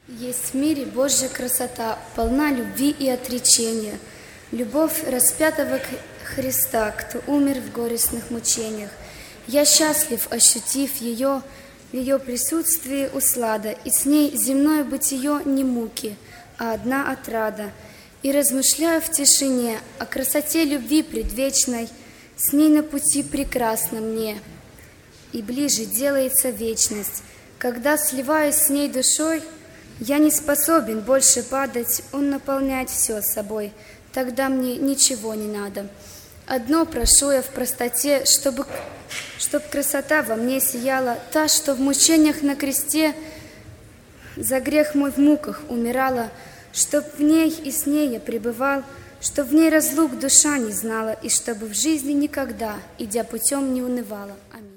Есть в мире Божья красота, полна любви и отречения. Любовь распятого Христа, кто умер в горестных мучениях. Я счастлив, ощутив ее, в ее присутствии услада, и с ней земное бытие не муки, а одна отрада. И размышляю в тишине о красоте любви предвечной, с ней на пути прекрасно мне, и ближе делается вечность. Когда сливаюсь с ней душой, я не способен больше падать, он наполняет все собой, тогда мне ничего не надо. Одно прошу я в простоте, чтоб красота во мне сияла, та, что в мучениях на кресте за грех мой в муках умирала, чтоб в ней и с ней я пребывал, чтоб в ней разлук душа не знала, и чтобы в жизни никогда, идя путем, не унывала. Аминь.